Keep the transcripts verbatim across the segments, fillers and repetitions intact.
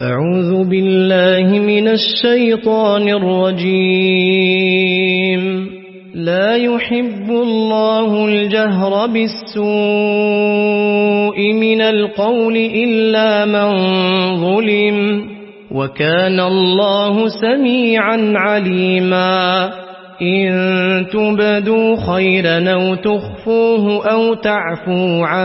أعوذ بالله من الشيطان الرجيم. لا يحب الله الجهر بالسوء من القول إلا من ظلم، وكان الله سميعا عليما. إن تبدوا خيرا أو تخفوه أو تعفوا عن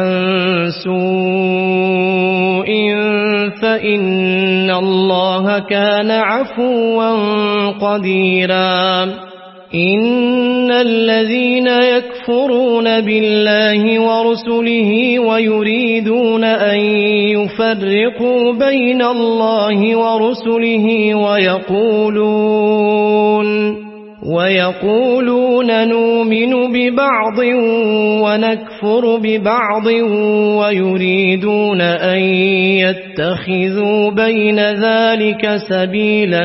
سوء فإن الله كان عفوا قديرا. إن الذين يكفرون بالله ورسله ويريدون أن يفرقوا بين الله ورسله ويقولون ويقولون نؤمن ببعض ونكفر ببعض ويريدون أن يتخذوا بين ذلك سبيلا،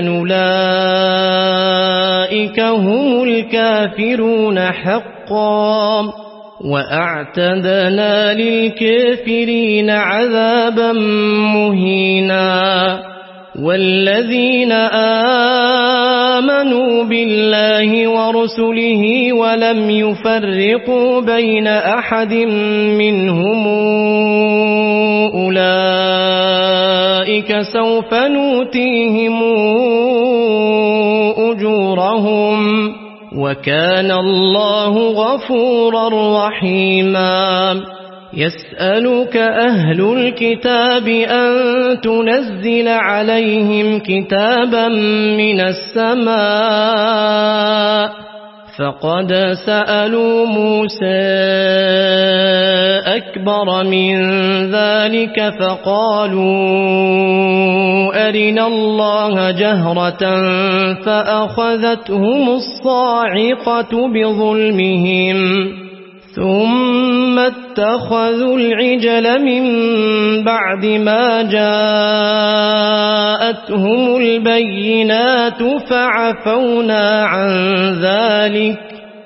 أولئك هم الكافرون حقا، وأعتدنا للكافرين عذابا مهينا. والذين آمنوا بالله ورسله ولم يفرقوا بين أحد منهم أولئك سوف نؤتيهم أجورهم، وكان الله غفورا رحيما. يسألك أهل الكتاب أن تنزل عليهم كتابا من السماء، فقد سألوا موسى أكبر من ذلك فقالوا أرنا الله جهرة فأخذتهم الصاعقة بظلمهم، ثم اتخذوا العجل من بعد ما جاءتهم البينات فعفونا عن ذلك،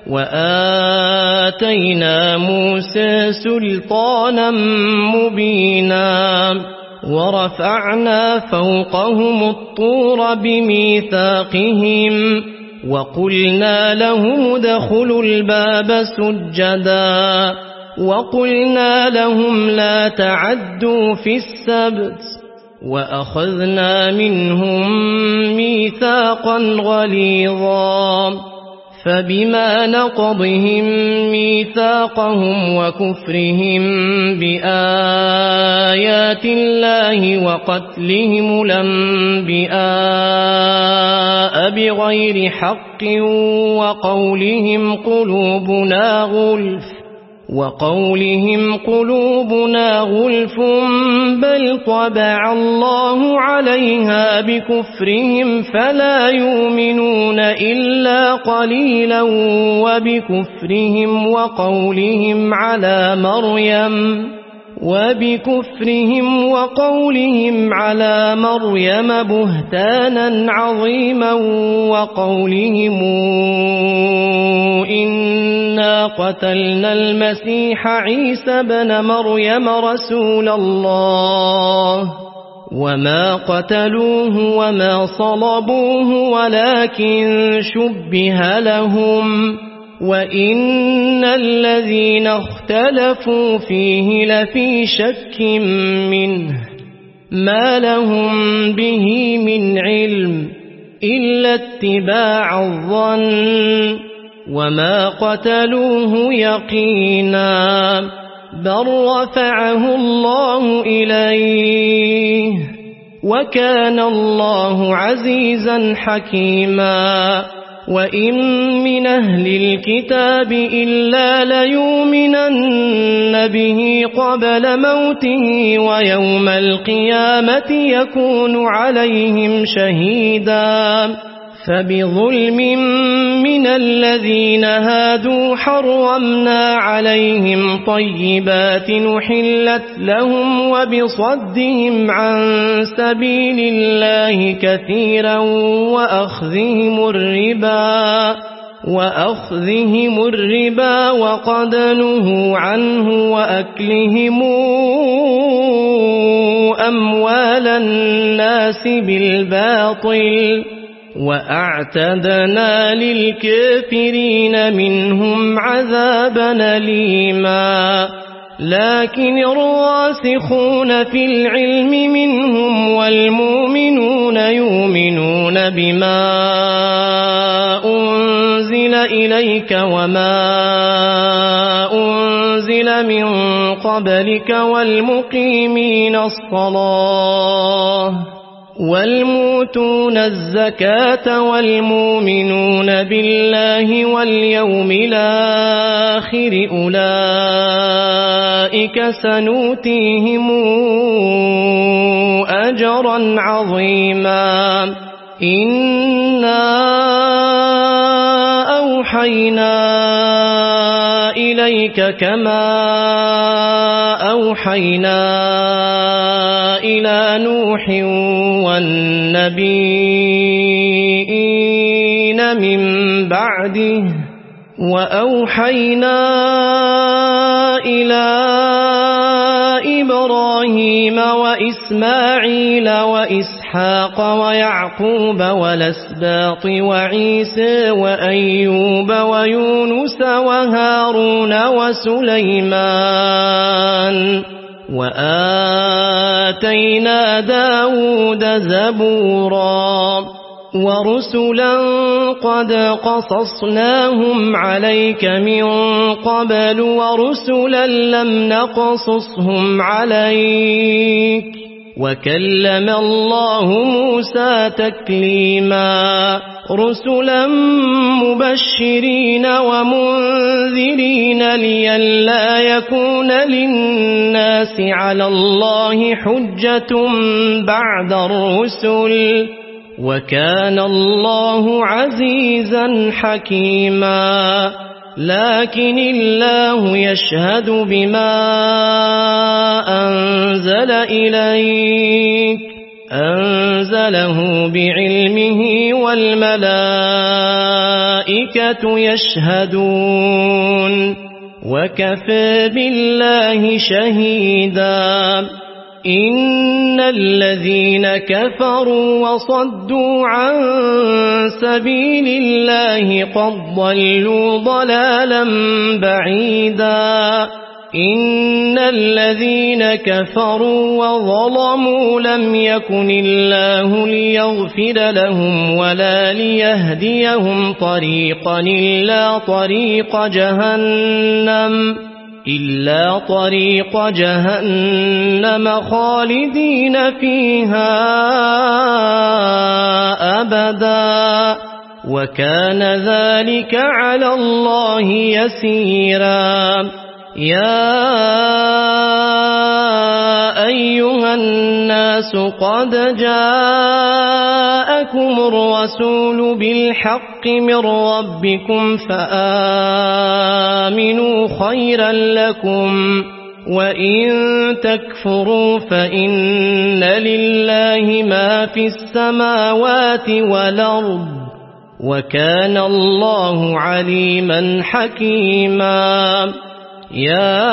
وآتينا موسى سلطانا مبينا. ورفعنا فوقهم الطور بميثاقهم وقلنا لهم ادخلوا الباب سجدا، وقلنا لهم لا تعدوا في السبت، وأخذنا منهم ميثاقا غليظا. فبما نقضهم ميثاقهم وكفرهم بآيات الله وقتلهم الأنبياء بغير حق وقولهم قلوبنا غلف وقولهم قلوبنا غلف بل طبع الله عليها بكفرهم فلا يؤمنون إلا قليلا، وبكفرهم وقولهم على مريم وبكفرهم وقولهم على مريم بهتانا عظيما، وقولهم إنا قتلنا المسيح عيسى بن مريم رسول الله وما قتلوه وما صلبوه ولكن شبه لهم، وإن الذين اختلفوا فيه لفي شك منه ما لهم به من علم إلا اتباع الظن، وما قتلوه يقينا بل رفعه الله إليه، وكان الله عزيزا حكيما. وإن من أهل الكتاب إلا ليؤمنن به قبل موته ويوم القيامة يكون عليهم شهيدا. فبظلم من الذين هادوا حرمنا عليهم طيبات أحلت لهم وبصدهم عن سبيل الله كثيرا وأخذهم الربا وأخذهم الربا وقد نهوا عنه وأكلهم أموال الناس بالباطل وأعتدنا للكافرين منهم عذابا أليما لكن الراسخون في العلم منهم والمؤمنون يؤمنون بما أنزل إليك وما أنزل من قبلك والمقيمين الصلاة والموتون الزكاة والمؤمنون بالله واليوم الآخر أولئك سنؤتيهم أجرا عظيما إنا أوحينا إليك كما أوحينا إلى نوح والنبيين من بعده وأوحينا إلى إبراهيم وإسماعيل وإسحاق ويعقوب والأسباط وعيسى وأيوب ويونس وهارون وسليمان وآتينا داود زبورا ورسلا قد قصصناهم عليك من قبل ورسلا لم نقصصهم عليك وكلم الله موسى تكليما رسلا مبشرين ومنذرين لئلا يكون للناس على الله حجة بعد الرسل وكان الله عزيزا حكيما لكن الله يشهد بما أنزل إليك أنزله بعلمه والملائكة يشهدون وكفى بالله شهيدا إن الذين كفروا وصدوا عن سبيل الله قد ضلوا ضلالا بعيدا إن الذين كفروا وظلموا لم يكن الله ليغفر لهم ولا ليهديهم طريقا إلا طريق جهنم إلا طريق جهنم خالدين فيها أبدا وكان ذلك على الله يسيرا يا أيها الناس قد جاءكم الرسول بالحق من ربكم فآمنوا خيرا لكم وإن تكفروا فإن لله ما في السماوات والأرض وكان الله عليما حكيما يا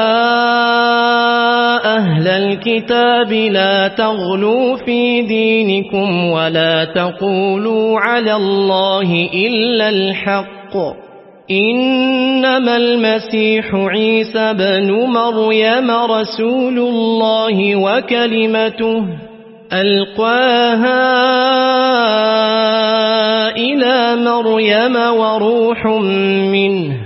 أهل الكتاب لا تغلوا في دينكم ولا تقولوا على الله إلا الحق إنما المسيح عيسى بن مريم رسول الله وكلمته ألقاها إلى مريم وروح منه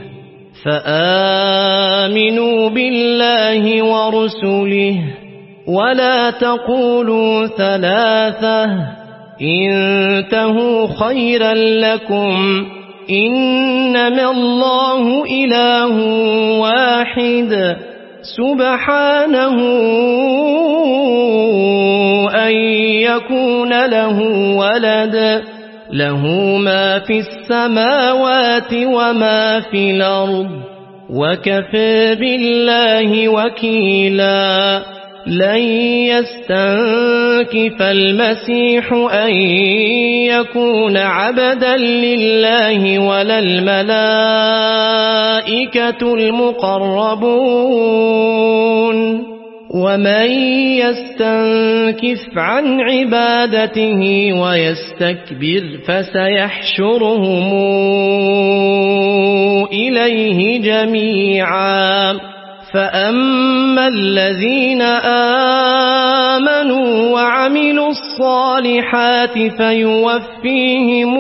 فآمنوا بالله ورسله ولا تقولوا ثلاثة انتهوا خيرا لكم إنما الله إله واحد سبحانه أن يكون له ولد له ما في السماوات وما في الأرض وكفى بالله وكيلا لن يستنكف المسيح أن يكون عبدا لله ولا الملائكة المقربون ومن يستنكف عن عبادته ويستكبر فسيحشرهم إليه جميعا فأما الذين آمنوا وعملوا الصالحات فيوفيهم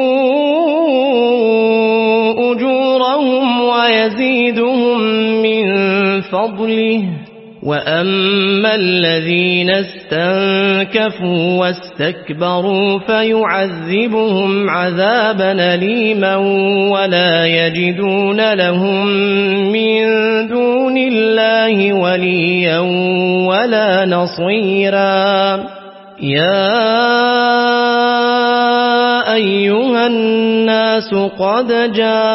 أجورهم ويزيدهم من فضله وأما الذين استنكفوا واستكبروا فيعذبهم عذابا أليما ولا يجدون لهم من دون الله وليا ولا نصيرا يا أيها الناس قد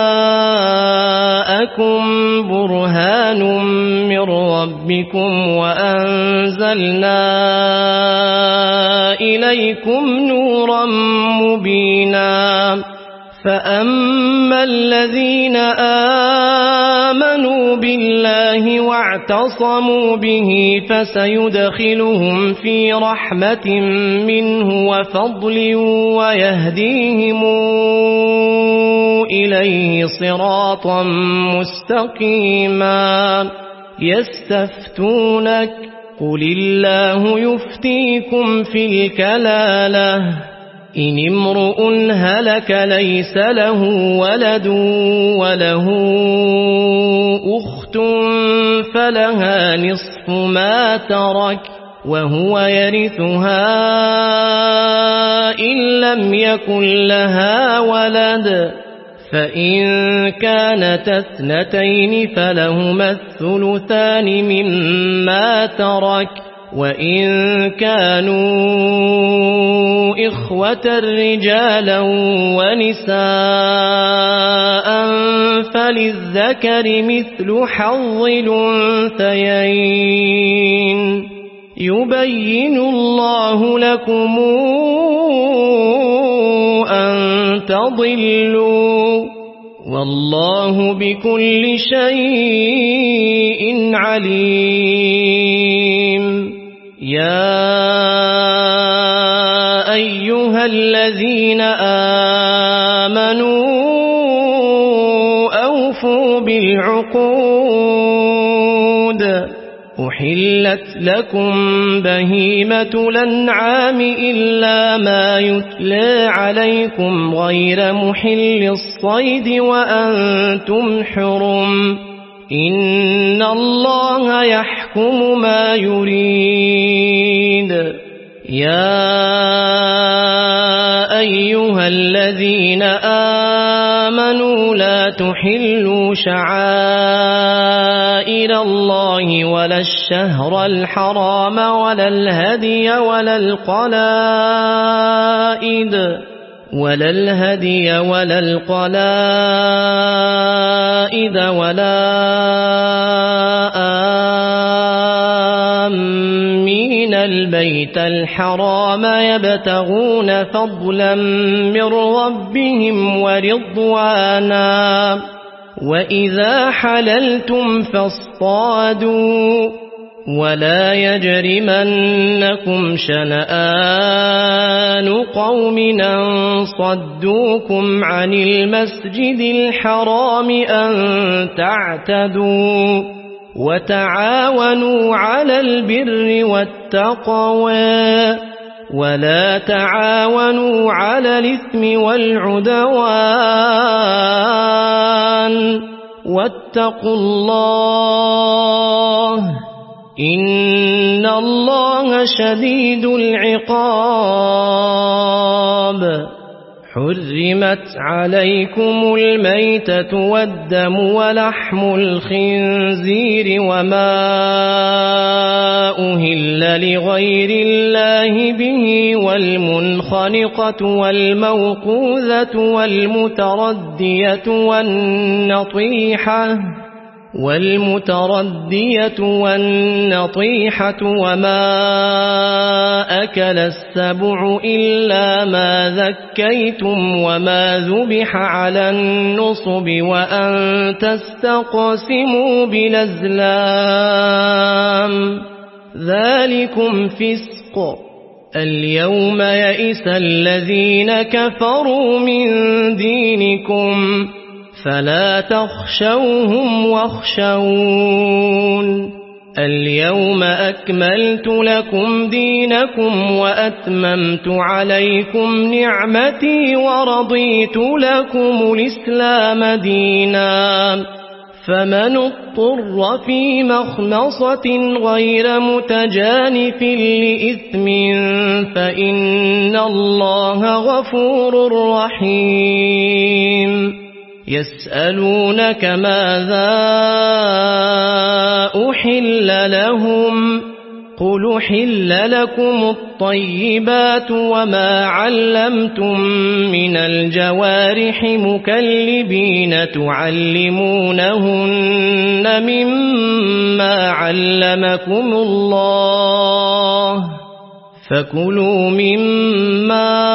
جاءكم برهان من ربكم وأنزلنا إليكم نورا مبينا فأما الذين آمنوا بالله واعتصموا به فسيدخلهم في رحمة منه وفضل ويهديهم إليه صراطا مستقيما يستفتونك قل الله يفتيكم في الكلالة إن امرؤ هلك ليس له ولد وله أخت فلها نصف ما ترك وهو يرثها إن لم يكن لها ولد فإن كانت اثنتين فلهما الثلثان مما ترك وإن كانوا إخوة رجالا ونساء فللذكر مثل حظ الأنثيين يبين الله لكم أن تضلوا والله بكل شيء عليم يا أيها الذين آمنوا أوفوا بالعقود أحلت لكم بهيمة الأنعام إلا ما يتلى عليكم غير محل الصيد وأنتم حرم إن الله يحكم ما يريد يا أيها الذين آمنوا لا تحلوا شعائر الله ولا الشهر الحرام ولا الهدي ولا القلائد ولا الهدي ولا القلائد ولا آمين البيت الحرام يبتغون فضلا من ربهم ورضوانا وإذا حللتم فاصطادوا ولا يجرمنكم شنآن قوم أن صدوكم عن المسجد الحرام أن تعتدوا وتعاونوا على البر والتقوى ولا تعاونوا على الإثم والعدوان واتقوا الله إن الله شديد العقاب حرمت عليكم الميتة والدم ولحم الخنزير وما أهل لغير الله به والمنخنقة والموقوذة والمتردية والنطيحة والمتردية والنطيحة وما أكل السبع إلا ما ذكيتم وما ذبح على النصب وأن تستقسموا بالأزلام ذلكم فسق. اليوم يئس الذين كفروا من دينكم فلا تخشوهم واخشون. اليوم أكملت لكم دينكم وأتممت عليكم نعمتي ورضيت لكم الإسلام دينا. فمن اضطر في مخمصة غير متجانف لإثم فإن الله غفور رحيم. يسألونك ماذا أحل لهم قل أحل لكم الطيبات وما علمتم من الجوارح مكلبين تعلمونهن مما علمكم الله فكلوا مما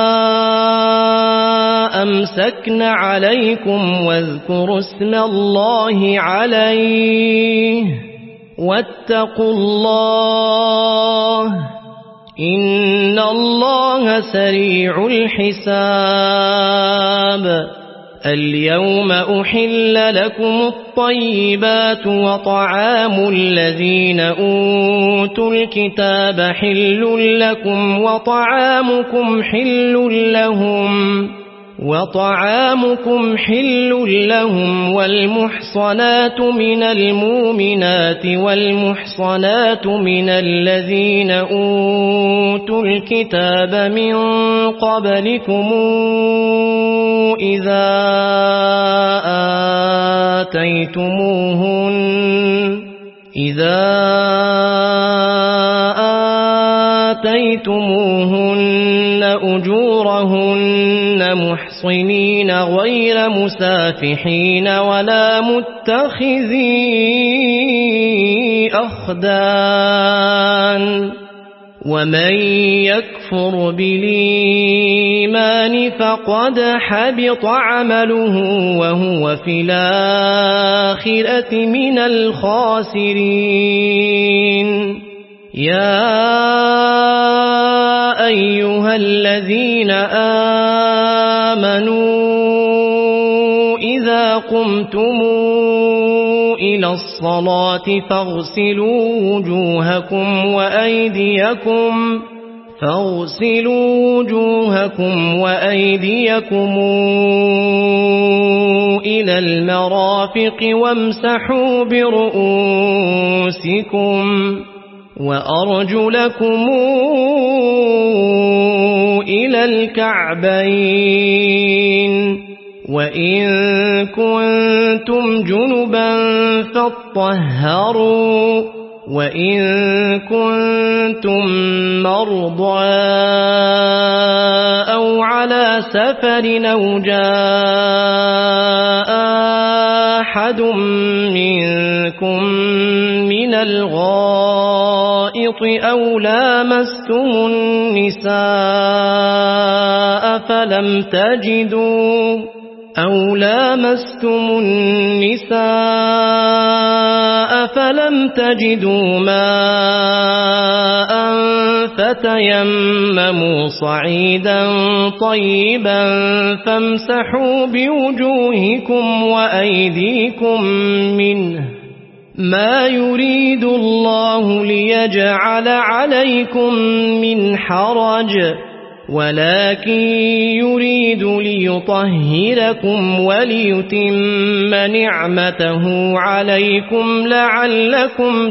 أمسكن عليكم واذكروا اسم الله عليه واتقوا الله إن الله سريع الحساب. اليوم أحل لكم الطيبات وطعام الذين أوتوا الكتاب حل لكم وطعامكم حل لهم وطعامكم حل لهم والمحصنات من المؤمنات والمحصنات من الذين أوتوا الكتاب من قبلكم إذا آتيتموهن إذا آتيتموهن أجورهن محصنين غير مسافحين ولا متخذي أخدان. ومن يكفر بالإيمان فقد حبط عمله وهو في الآخرة من الخاسرين. يا أيها الذين آمنوا إذا قمتم إلى الصلاة فاغسلوا وجوهكم وأيديكم فاغسلوا وجوهكم وأيديكم إلى المرافق وامسحوا برؤوسكم وأرجلكم إلى الكعبين وإن كنتم جنبا فاطهروا وإن كنتم مرضى أو على سفر أو جاء أحد منكم من الغائط أو لامستم النساء فلم تجدوا أو لامستم النساء فلم تجدوا ماء فتيمموا صعيدا طيبا فامسحوا بوجوهكم وأيديكم منه ما يريد الله ليجعل عليكم من حرج ولكن يريد ليطهركم وليتم نعمته عليكم لعلكم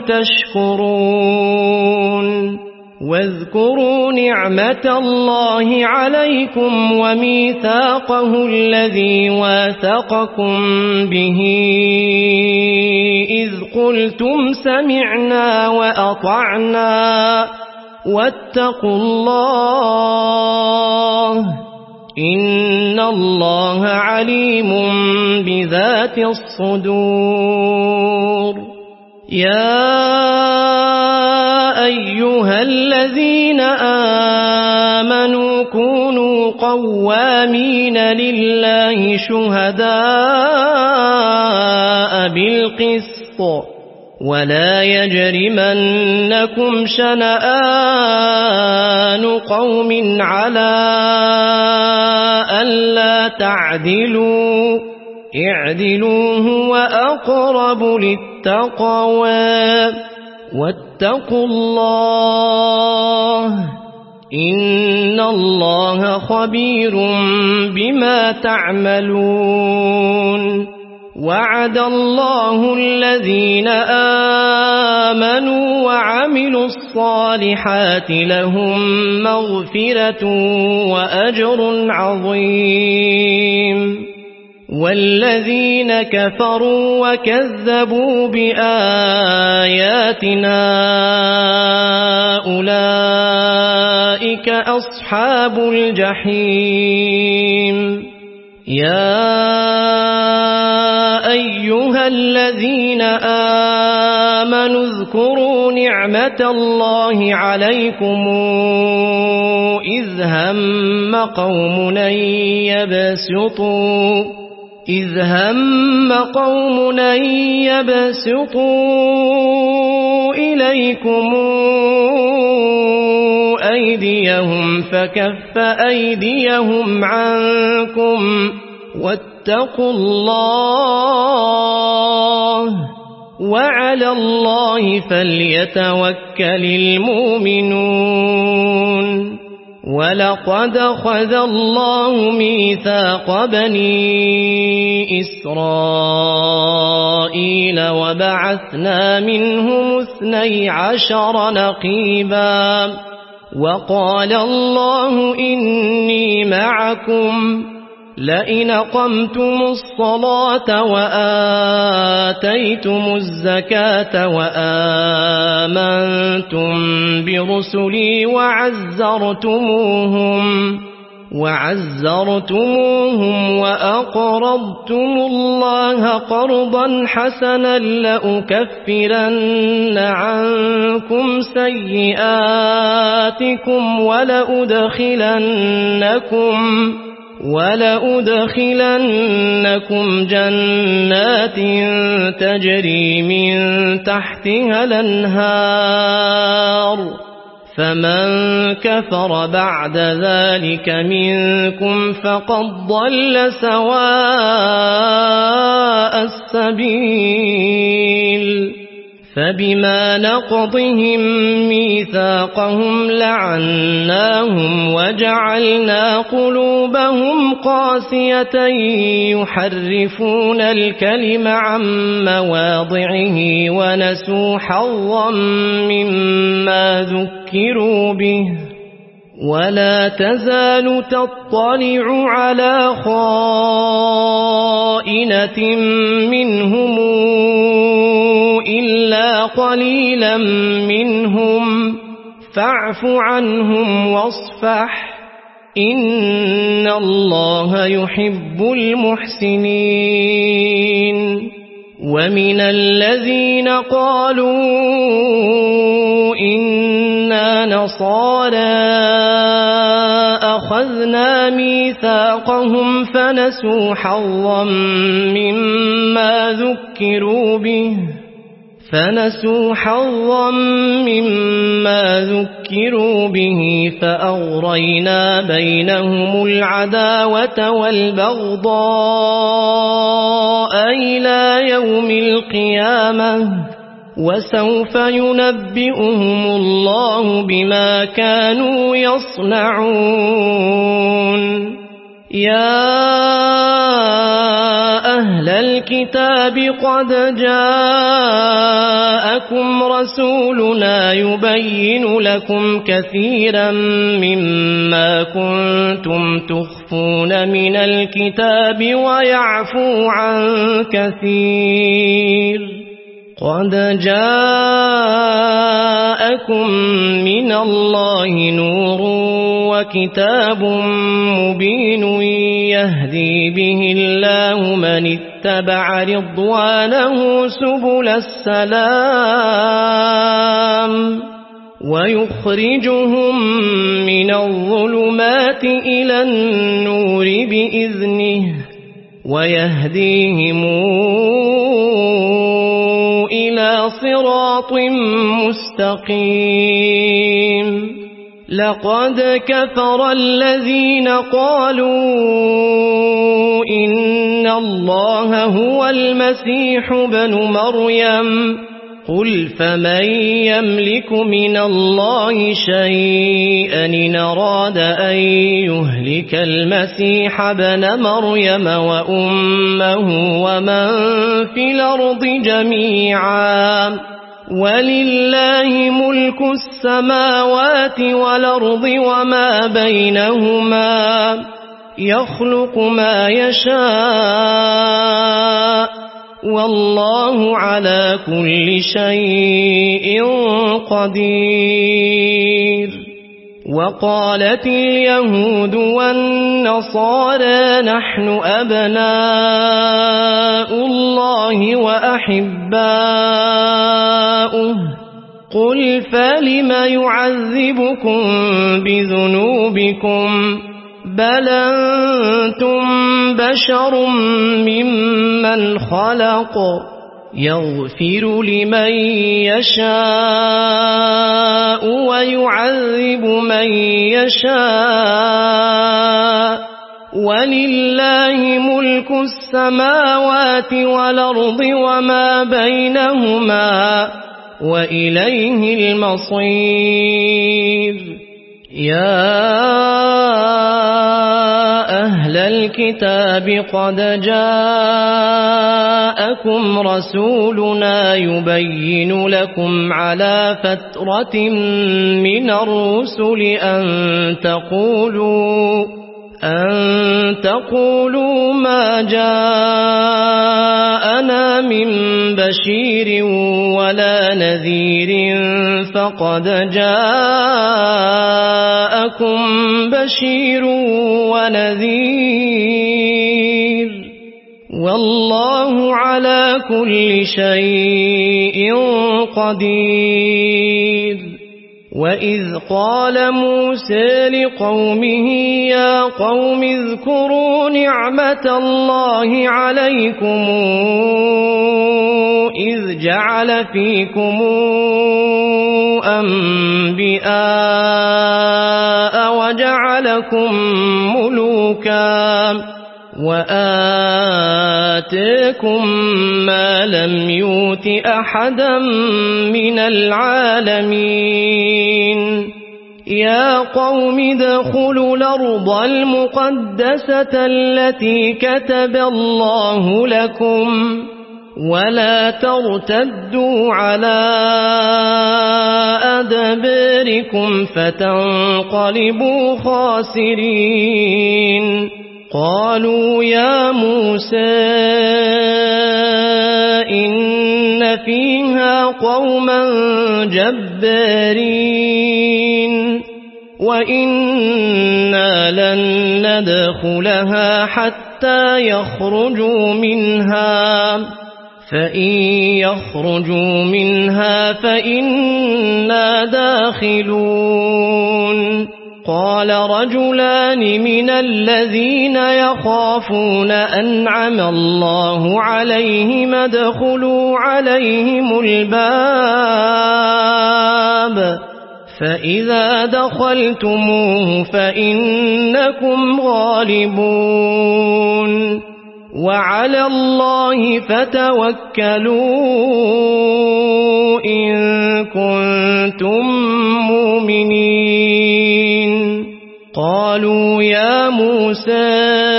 تشكرون. واذكروا نعمة الله عليكم وميثاقه الذي واثقكم به إذ قلتم سمعنا وأطعنا واتقوا الله إن الله عليم بذات الصدور. يا أيها الذين آمنوا كونوا قوامين لله شهداء بالقسط ولا يجرمنكم شنآن قوم على ألا تعدلوا اعدلوا هو أقرب للتقوى واتقوا الله إن الله خبير بما تعملون وعد الله الذين آمنوا وعملوا الصالحات لهم مغفرة وأجر عظيم والذين كفروا وكذبوا بآياتنا أولئك أصحاب الجحيم يا أيها الذين آمنوا اذكروا نعمة الله عليكم إذ هم قوم أن يبسطوا إذ هم قوم أن يبسطوا إليكم أيديهم فكف أيديهم عنكم واتقوا الله وعلى الله فليتوكل المؤمنون ولقد أخذ الله ميثاق بني إسرائيل وبعثنا منهم اثني عشر نقيبا وقال الله إني معكم لئن أقمتم الصلاة وآتيتم الزكاة وآمنتم برسلي وعزرتموهم وعزرتموهم وأقرضتم الله قرضا حسنا لأكفرن عنكم سيئاتكم ولأدخلنكم ولأدخلنكم جنات تجري من تحتها الأنهار فمن كفر بعد ذلك منكم فقد ضل سواء السبيل فبما نقضهم ميثاقهم لعناهم وجعلنا قلوبهم قاسية يحرفون الكلم عن مواضعه ونسوا حظا مما ذكروا به ولا تزال تطلع على خائنة منهم إلا قليلا منهم فاعف عنهم واصفح إن الله يحب المحسنين ومن الذين قالوا إنا نصارى أخذنا ميثاقهم فنسوا حظا مما ذكروا به فنسوا حظا مما ذكروا به فأغرينا بينهم العداوة والبغضاء إلى يوم القيامة وسوف ينبئهم الله بما كانوا يصنعون يا أهل الكتاب قد جاءكم رسولنا يبين لكم كثيرا مما كنتم تخفون من الكتاب ويعفو عن كثير قد جاءكم من الله نور وكتاب مبين يهدي به الله من اتبع رضوانه سبل السلام ويخرجهم من الظلمات إلى النور بإذنه ويهديهم إلى صراط مستقيم لقد كفر الذين قالوا إن الله هو المسيح ابن مريم قل فمن يملك من الله شيئا إن أراد أن يهلك المسيح ابن مريم وأمه ومن في الأرض جميعا ولله ملك السماوات والأرض وما بينهما يخلق ما يشاء والله على كل شيء قدير. وقالت اليهود والنصارى نحن أبناء الله وأحباؤه قل فلم يعذبكم بذنوبكم بل أنتم بشر ممن خلق يغفر لمن يشاء ويعذب من يشاء ولله ملك السماوات والأرض وما بينهما وإليه المصير. يا أهل الكتاب قد جاءكم رسولنا يبين لكم على فترة من الرسل أن تقولوا أن تقولوا ما جاءنا من بشير ولا نذير فقد جاءكم بشير ونذير والله على كل شيء قدير. وإذ قال موسى لقومه يا قوم اذكروا نعمة الله عليكم إذ جعل فيكم أنبياء وجعلكم ملوكا وآتاكم ما لم يؤت أحدا من العالمين. يا قوم ادخلوا الأرض المقدسة التي كتب الله لكم ولا ترتدوا على أدباركم فتنقلبوا خاسرين. قالوا يا موسى إن فيها قوما جبارين وإنا لن ندخلها حتى يخرجوا منها فإن يخرجوا منها فإنا داخلون. قال رجلان من الذين يخافون أنعم الله عليهم ادخلوا عليهم الباب فإذا دخلتموه فإنكم غالبون وعلى الله فتوكلوا إن كنتم مؤمنين. قالوا يا موسى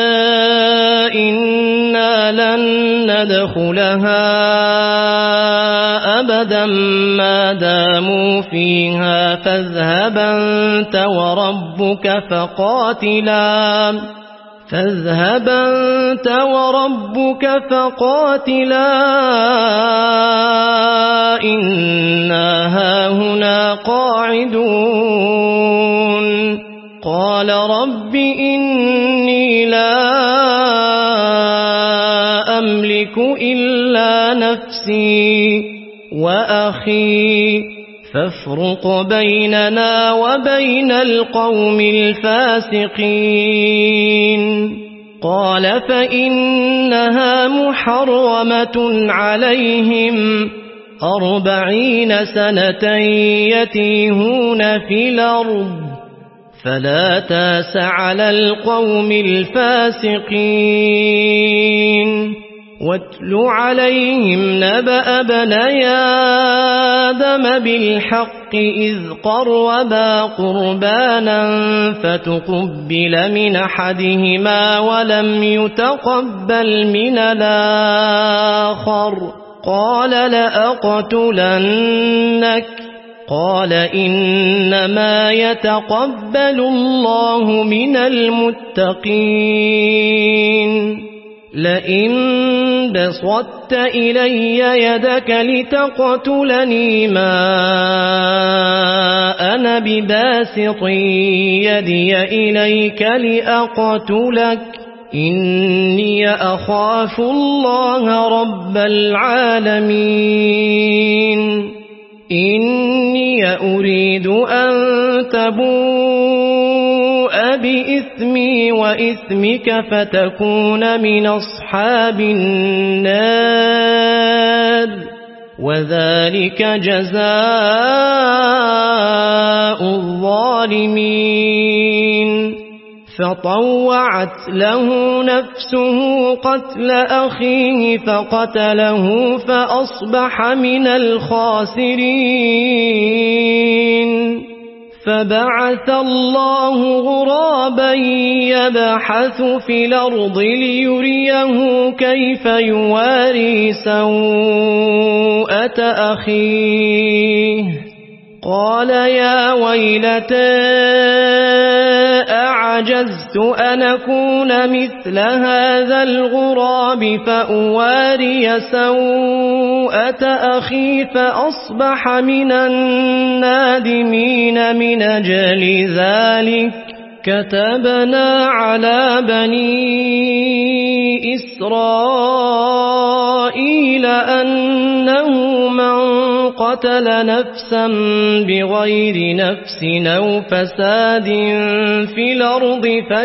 إنا لن ندخلها أبدا ما داموا فيها فاذهب أنت وربك فقاتلا فاذهب أنت وربك فقاتلا إنا هاهنا قاعدون قال رب إني لا أملك إلا نفسي وأخي فافرق بيننا وبين القوم الفاسقين قال فإنها محرمة عليهم أربعين سنة يتيهون في الأرض فلا تاس على القوم الفاسقين واتل عليهم نبأ بني آدم بالحق إذ قربا قربانا فتقبل من أحدهما ولم يتقبل من الآخر قال لأقتلنك قال إنما يتقبل الله من المتقين لئن بسطت إلي يدك لتقتلني ما أنا بباسط يدي إليك لأقتلك إني أخاف الله رب العالمين إني أريد أن تبوء بإثمي وإثمك فتكون من أصحاب النار وذلك جزاء الظالمين فطوعت له نفسه قتل أخيه فقتله فأصبح من الخاسرين فبعث الله غرابا يبحث في الأرض ليريه كيف يواري سوءة أخيه قال يا ويلتى أعجزت أن أكون مثل هذا الغراب فأواري سوءة أخي فأصبح من النادمين من أجل ذلك كتبنا على بني إسرائيل أنه من قتل نفسا بغير نفس أو فساد في الأرض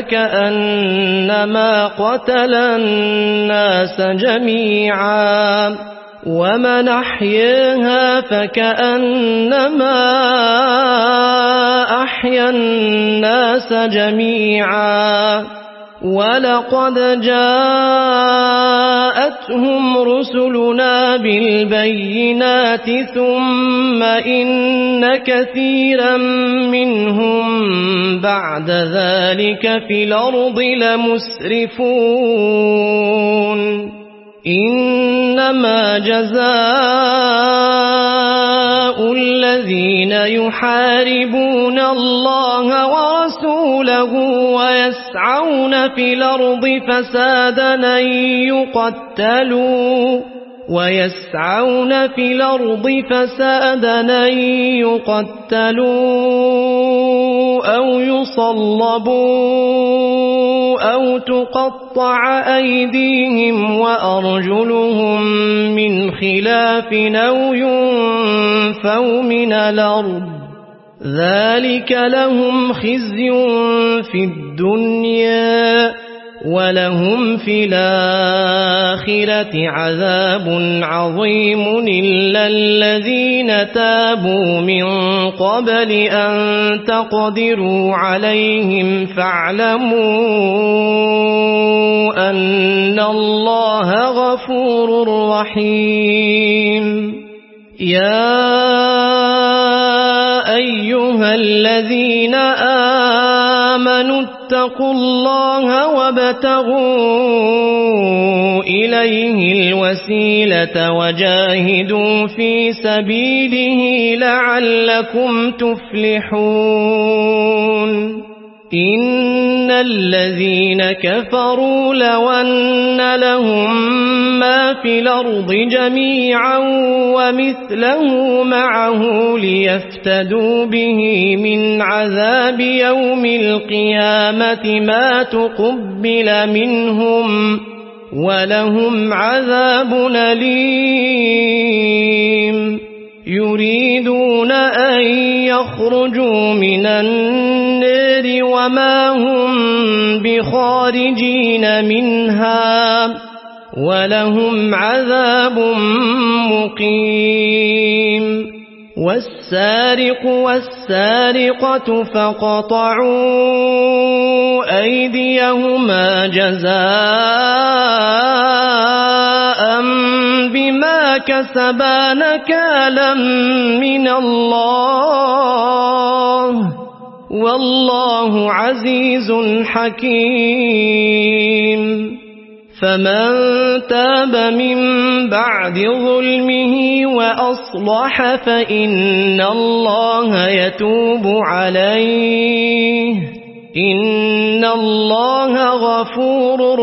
فكأنما قتل الناس جميعا ومن أحياها فكأنما أحيا الناس جميعا ولقد جاءتهم رسلنا بالبينات ثم إن كثيرا منهم بعد ذلك في الأرض لمسرفون إنما جزاء الذين يحاربون الله ورسوله ويسعون في الأرض فسادا أن يقتلوا ويسعون في الأرض فسادا أن يقتلوا أو يصلبوا أو تقطع أيديهم وأرجلهم من خلاف أو ينفوا من الأرض ذلك لهم خزي في الدنيا ولهم في الآخرة عذاب عظيم إلا الذين تابوا من قبل أن تقدروا عليهم فاعلموا أن الله غفور رحيم يا أيها الذين آمنوا اتقوا الله وابتغوا إليه الوسيلة وجاهدوا في سبيله لعلكم تفلحون إن الذين كفروا لو أن لهم ما في الأرض جميعا ومثله معه ليفتدوا به من عذاب يوم القيامة ما تقبل منهم ولهم عذاب أليم يريدون أن يخرجوا من النار وما هم بخارجين منها ولهم عذاب مقيم والسارق والسارقة فقطعوا أيديهما جزاء بما كسبا نكالا من الله والله عزيز حكيم فمن تاب من بعد ظلمه وأصلح فإن الله يتوب عليه إن الله غفور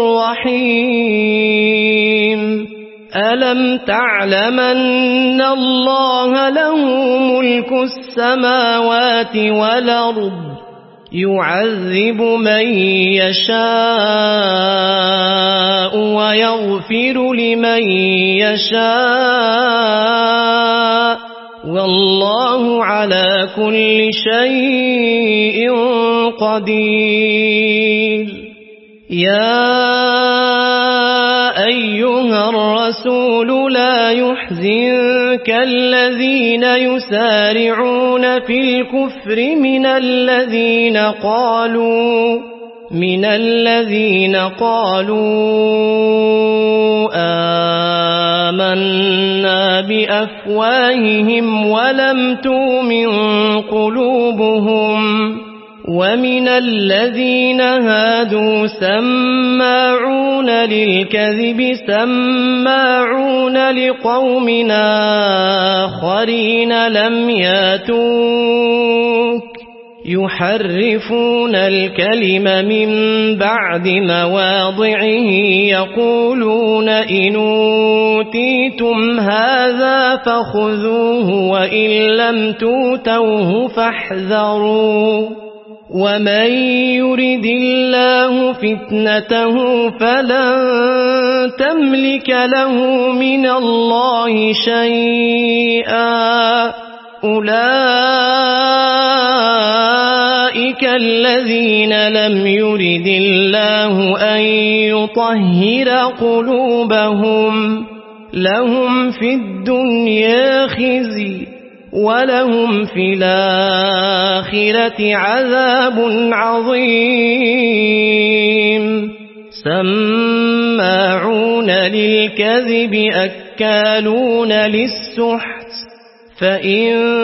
رحيم ألم تعلم أن الله له ملك السماوات والأرض يعذب من يشاء ويغفر لمن يشاء والله على كل شيء قدير يا أيها الرسول لا يحزنك الذين يسارعون في الكفر من الذين قالوا من الذين قالوا آمنا بأفواههم ولم تؤمن قلوبهم ومن الذين هادوا سماعون للكذب سماعون لقوم آخرين لم ياتوك يحرفون الكلم من بعد مواضعه يقولون إن أوتيتم هذا فخذوه وإن لم توتوه فاحذروا ومن يرد الله فتنته فلن تملك له من الله شيئا أولئك الذين لم يرد الله أن يطهر قلوبهم لهم في الدنيا خزي ولهم في الآخرة عذاب عظيم سماعون للكذب أكالون للسحت فإن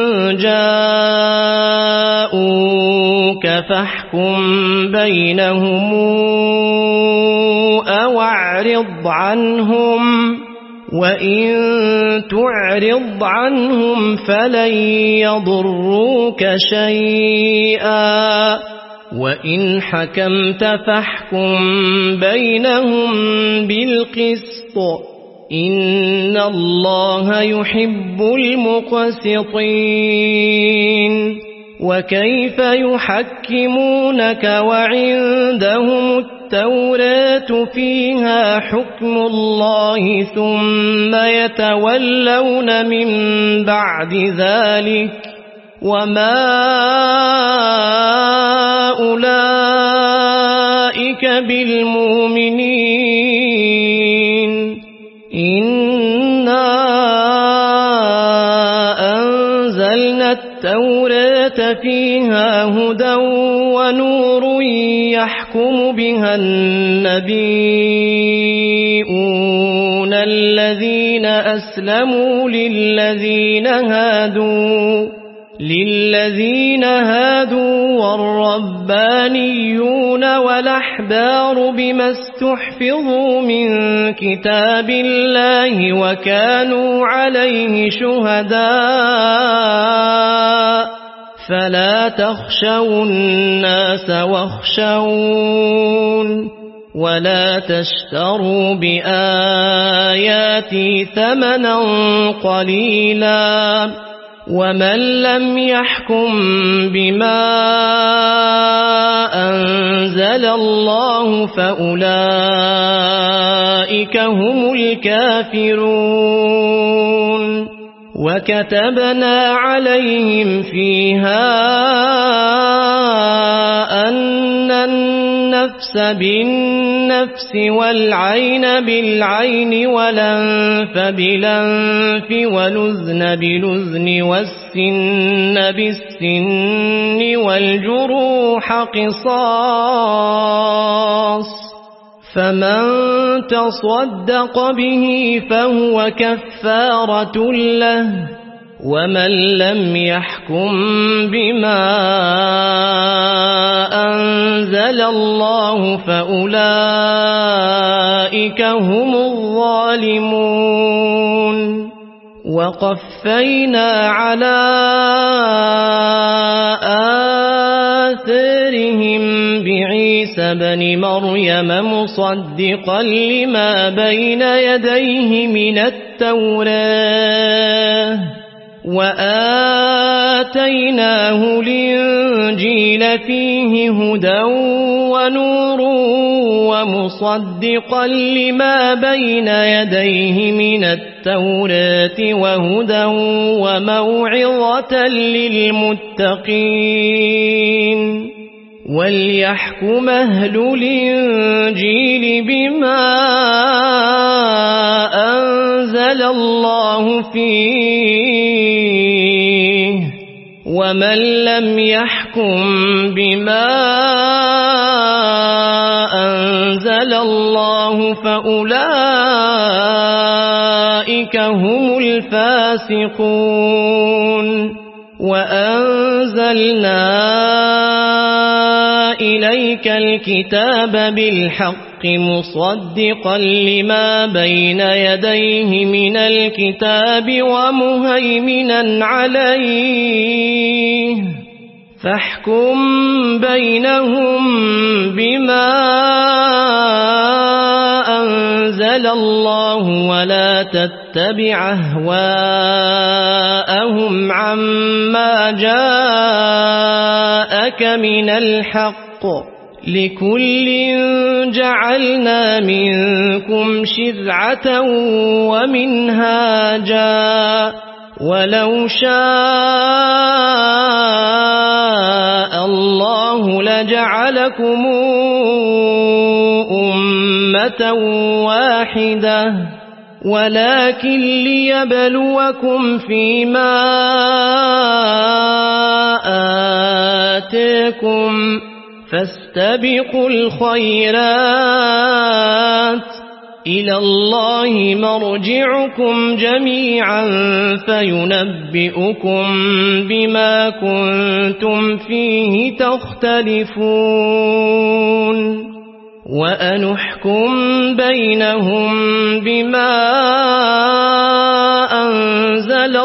جاءوك فاحكم بينهم أو أعرض عنهم وإن تعرض عنهم فلن يضروك شيئا وإن حكمت فاحكم بينهم بالقسط إن الله يحب المقسطين وكيف يحكمونك وعندهم التوراة فيها حكم الله ثم يتولون من بعد ذلك وما أولئك بالمؤمنين إنا أنزلنا التوراة فيها هدى ونور يحكم بها النبيون الذين أسلموا للذين هادوا للذين هادوا والربانيون والأحبار بما استحفظوا من كتاب الله وكانوا عليه شهداء فلا تخشوا الناس واخشون ولا تشتروا بآياتي ثمنا قليلا ومن لم يحكم بما أنزل الله فأولئك هم الكافرون وكتبنا عليهم فيها أن النفس بالنفس والعين بالعين والأنف بالأنف والأذن بالأذن والسن بالسن والجروح قصاص فمن تصدق به فهو كفارة له ومن لم يحكم بما أنزل الله فأولئك هم الظالمون وقفينا على آثارهم بعيسى بن مريم مصدقا لما بين يديه من التوراة وآتيناه الإنجيل فيه هدى ونور ومصدقا لما بين يديه من التوراة وهدى وموعظة للمتقين وليحكم أهل الإنجيل بما أنزل الله فيه ومن لم يحكم بما أنزل الله فأولئك هم الفاسقون وأنزلنا إليك الكتاب بالحق مصدقا لما بين يديه من الكتاب ومهيمنا عليه فاحكم بينهم بما أنزل الله ولا تتبع أهواءهم عما جاءك من الحق لكل جعلنا منكم شرعة ومنهاجا ولو شاء الله لجعلكم أمة واحدة ولكن ليبلوكم فيما آتاكم فاستبقوا الخيرات إلى الله مرجعكم جميعا فينبئكم بما كنتم فيه تختلفون وأنحكم بينهم بما أنزل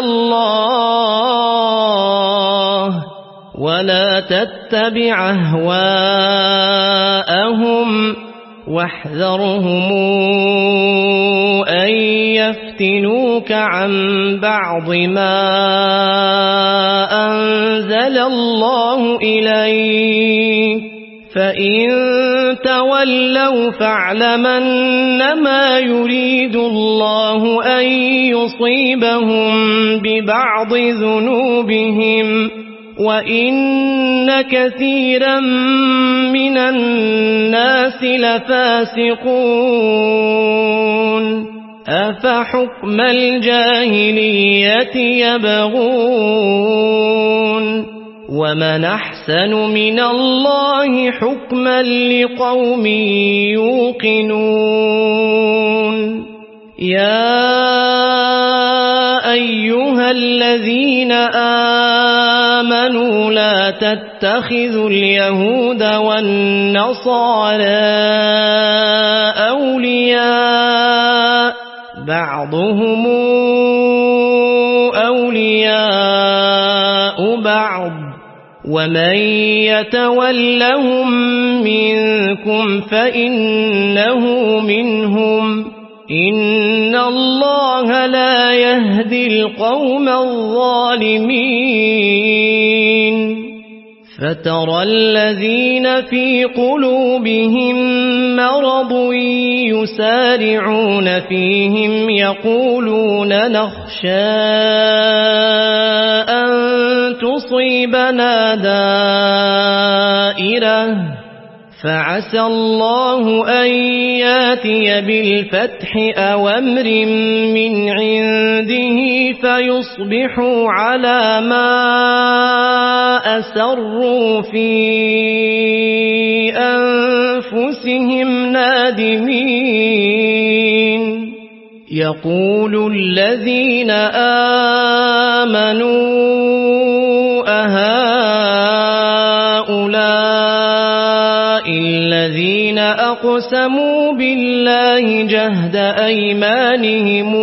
الله ولا تتبع أهواءهم واحذرهم أن يفتنوك عن بعض ما أنزل الله إليك فإن تولوا فاعلم أنما يريد الله أن يصيبهم ببعض ذنوبهم وإن كثيرا من الناس لفاسقون أفحكم الجاهلية يبغون ومن أحسن من الله حكما لقوم يوقنون يا أيها الذين آمنوا لا تتخذوا اليهود والنصارى أولياء بعضهم أولياء بعض ومن يتولهم منكم فإنه منهم إن الله لا يهدي القوم الظالمين فترى الذين في قلوبهم مرض يسارعون فيهم يقولون نخشى أن تصيبنا دائرة فعسى الله أن ياتي بالفتح أو أمر من عنده فيصبحوا على ما أسروا في أنفسهم نادمين يقول الذين آمنوا أهؤلاء الذين أقسموا بالله جهد أيمانهم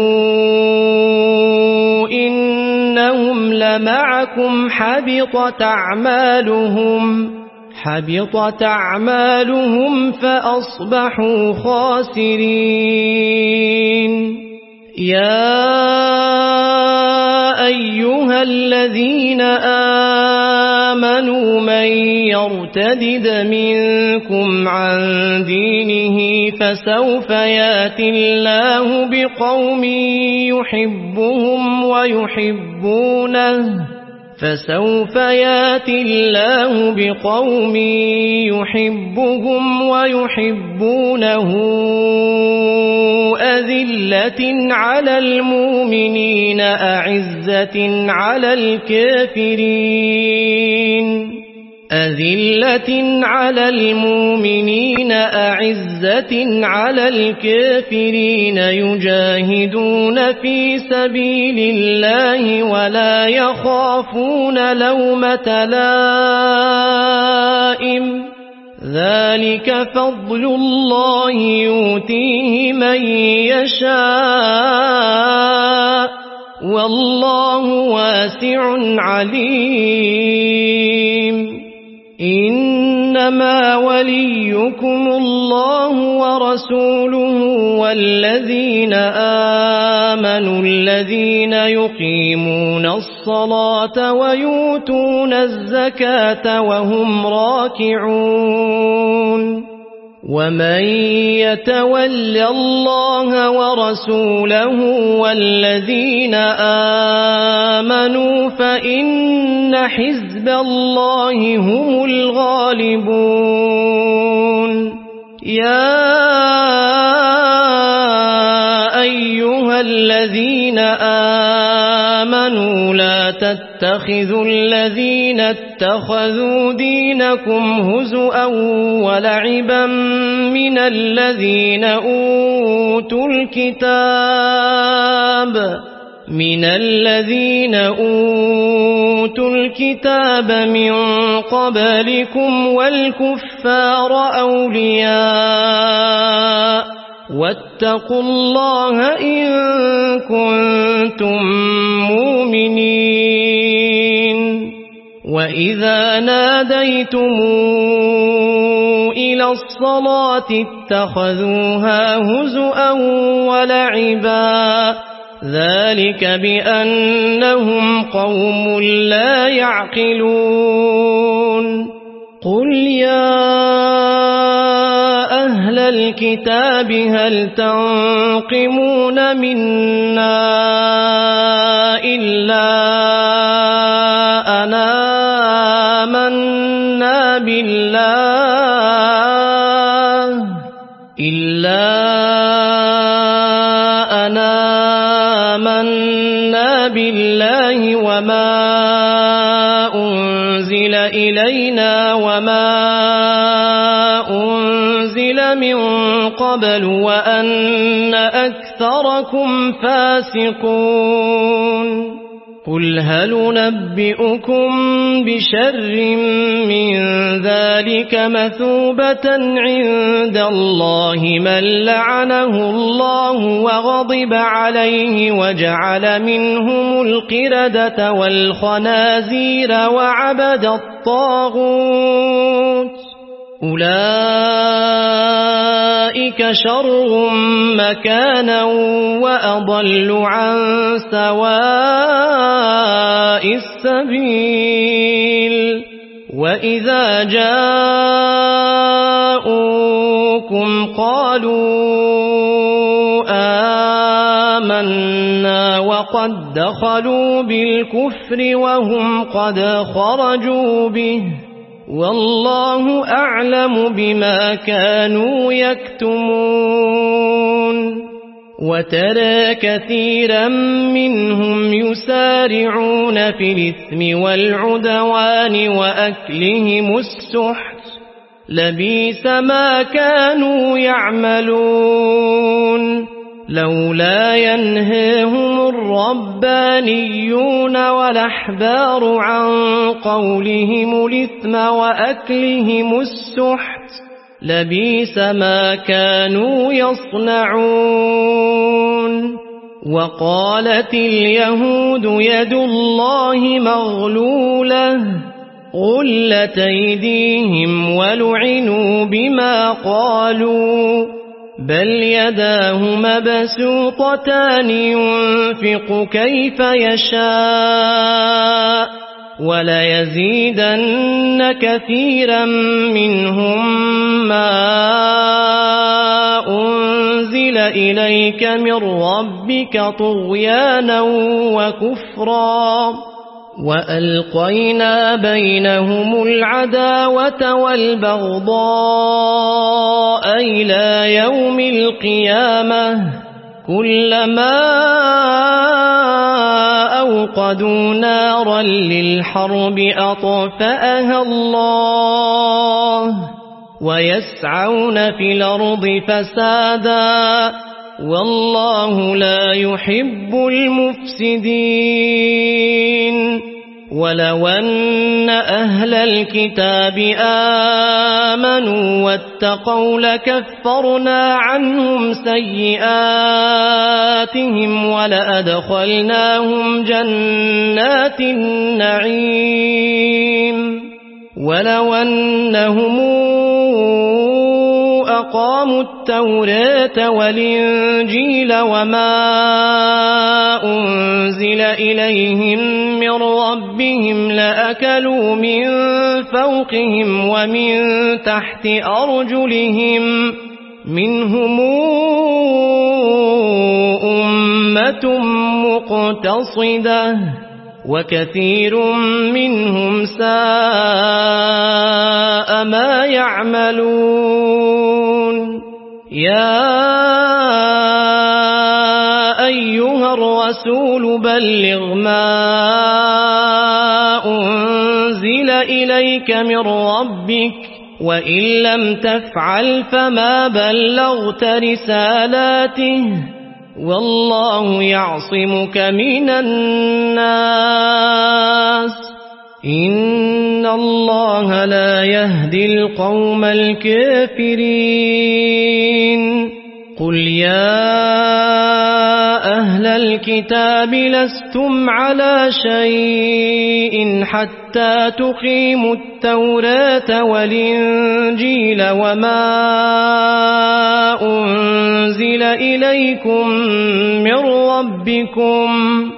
إنهم لمعكم حبطت أعمالهم حبطت أعمالهم فأصبحوا خاسرين يا أيها الذين آمنوا من يرتدد منكم عن دينه فسوف ياتي الله بقوم يحبهم ويحبونه فسوف ياتي الله بقوم يحبهم ويحبونه أذلة على المؤمنين أعزة على الكافرين أذلة على المؤمنين أعزة على الكافرين يجاهدون في سبيل الله ولا يخافون لومة لائم ذلك فضل الله يؤتيه من يشاء والله واسع عليم إنما وليكم الله ورسوله والذين آمنوا الذين يقيمون الصلاة ويؤتون الزكاة وهم راكعون ومن يتول الله ورسوله والذين آمنوا فإن حزب الله هم الغالبون يا أيها الذين آمنوا لا تتخذوا الذين اتخذوا دينكم هزؤا ولعبا من الذين أوتوا الكتاب من الذين أوتوا الكتاب من قبلكم والكفار أولياء واتقوا الله إن كنتم مؤمنين وإذا ناديتم إلى الصلاة اتخذوها هزؤا ولعبا ذلك بأنهم قوم لا يعقلون قل يا أهل الكتاب هل تنقمون منا إلا أن آمنا بالله إلا أن آمنا بالله وما أنزل إلينا وما أنزل من قبل وأن أكثركم فاسقون قل هل ننبئكم بشر من ذلك مثوبة عند الله من لعنه الله وغضب عليه وجعل منهم القردة والخنازير وعبد الطاغوت أولئك شر مكانا وأضل عن سواء السبيل وإذا جاءوكم قالوا آمنا وقد دخلوا بالكفر وهم قد خرجوا به والله أعلم بما كانوا يكتمون وترى كثيرا منهم يسارعون في الإثم والعدوان وأكلهم السحت لبئس ما كانوا يعملون لولا ينهاهم الربانيون والأحبار عن قولهم الإثم وأكلهم السحت لبئس ما كانوا يصنعون وقالت اليهود يد الله مغلولة غلت أيديهم ولعنوا بما قالوا بل يداه مبسوطتان ينفق كيف يشاء وليزيدن كثيرا منهم ما أنزل إليك من ربك طغيانا وكفرا وألقينا بينهم العداوة والبغضاء إلى يوم القيامة كلما أوقدوا نارا للحرب أطفأها الله ويسعون في الأرض فسادا والله لا يحب المفسدين ولو أن أهل الكتاب آمنوا واتقوا لكفرنا عنهم سيئاتهم ولأدخلناهم جنات النعيم ولو أنهم أقاموا التوراة والإنجيل وما أنزل إليهم من ربهم لأكلوا من فوقهم ومن تحت أرجلهم منهم أمة مقتصدة وكثير منهم ساء ما يعملون يا أيها الرسول بلغ ما أنزل إليك من ربك وإن لم تفعل فما بلغت رسالاته والله يعصمك من الناس إن الله لا يهدي القوم الكافرين قل يا أهل الكتاب لستم على شيء حتى تقيموا التوراة والإنجيل وما أنزل إليكم من ربكم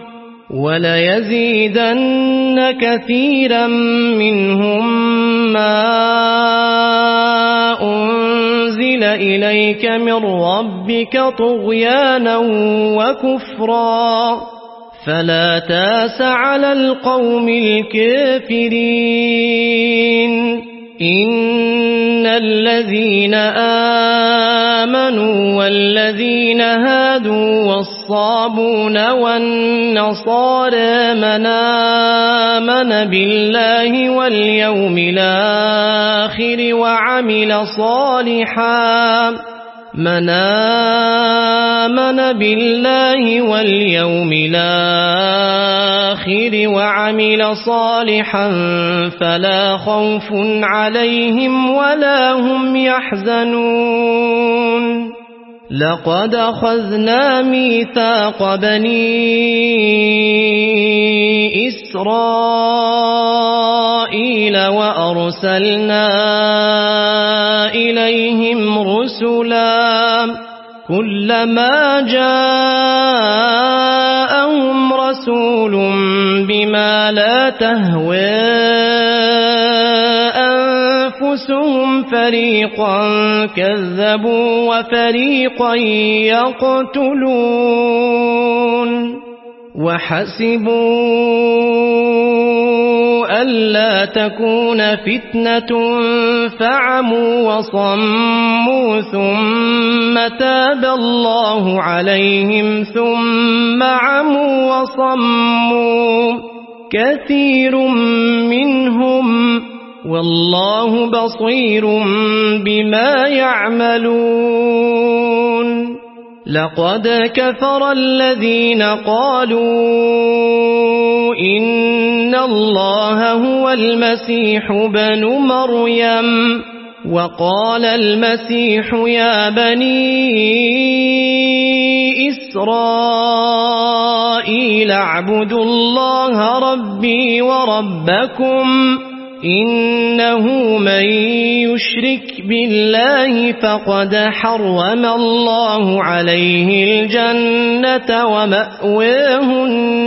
وليزيدن كثيرا منهم ما أنزل إليك من ربك طغيانا وكفرا فلا تاس على القوم الكافرين إن الذين آمنوا والذين هادوا والصابون والنصارى من آمن بالله واليوم الآخر وعمل صالحا من آمن بالله واليوم الآخر وعمل صالحا فلا خوف عليهم ولا هم يحزنون لقد أخذنا ميثاق بني إسرائيل وأرسلنا إليهم رسلا كلما جاءهم رسول بما لا تهوى أنفسهم فريقا كذبوا وفريقا يقتلون وحسبوا ألا تكون فتنة فعموا وصموا ثم تاب الله عليهم ثم عموا وصموا كثير منهم والله بصير بما يعملون لقد كفر الذين قالوا إن الله هو المسيح بن مريم وقال المسيح يا بني إسرائيل اعبدوا الله ربي وربكم إنه من يشرك بالله فقد حرم الله عليه الجنة ومأواه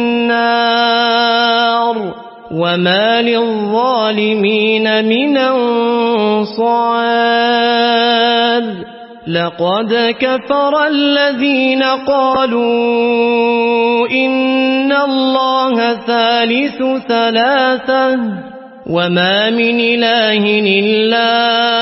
النار وما للظالمين من أنصار لقد كفر الذين قالوا إن الله ثالث ثلاثة وما من إله إلا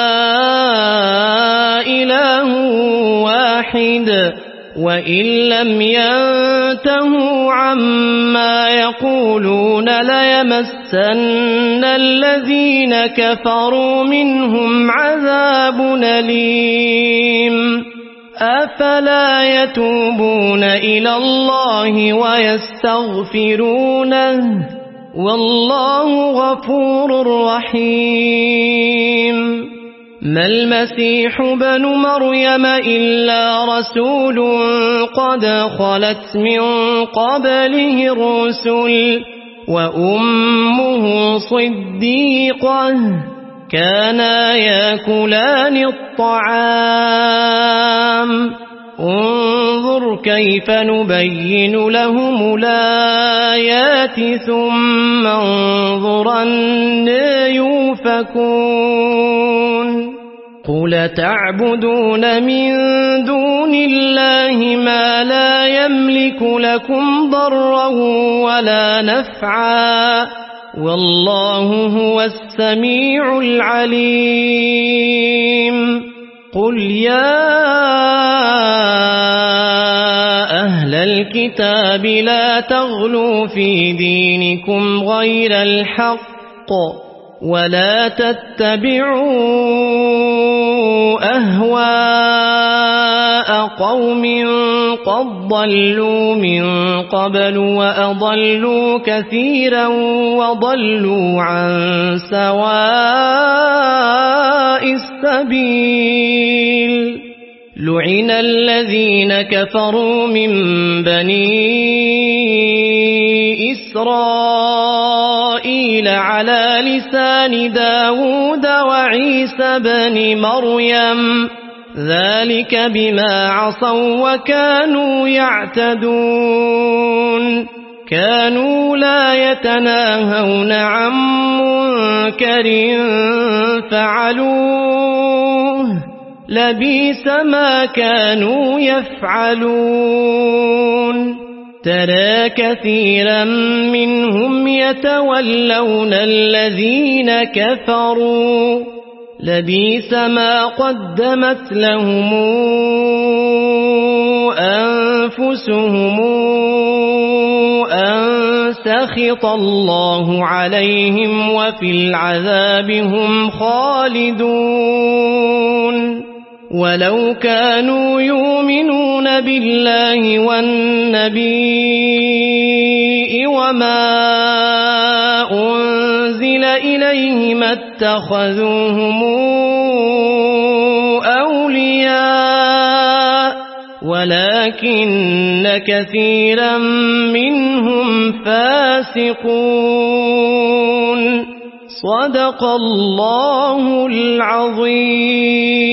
إله واحد وإن لم ينتهوا عما يقولون ليمسن الذين كفروا منهم عذاب أليم أفلا يتوبون إلى الله ويستغفرونه والله غفور رحيم ما المسيح بن مريم إلا رسول قد خلت من قبله الرسل وأمه صديقة كانا يأكلان الطعام انظر كيف نبين لهم الآيات ثم انظر أنى يؤفكون قل تعبدون من دون الله ما لا يملك لكم ضرا ولا نفعا والله هو السميع العليم قل يا أهل الكتاب لا تغلوا في دينكم غير الحق ولا تتبعوا أهواء قوم قد ضلوا من قبل وأضلوا كثيرا وضلوا عن سواء السبيل لعن الذين كفروا من بني إسرائيل على لسان داود وعيسى بن مريم ذلك بما عصوا وكانوا يعتدون كانوا لا يتناهون عن منكر فعلوه لبئس ما كانوا يفعلون ترى كثيرا منهم يتولون الذين كفروا لبئس ما قدمت لهم أنفسهم أن سخط الله عليهم وفي العذاب هم خالدون ولو كانوا يؤمنون بالله والنبي وما أنزل إليه ما اتخذوهم أولياء ولكن كثيرا منهم فاسقون. صدق الله العظيم.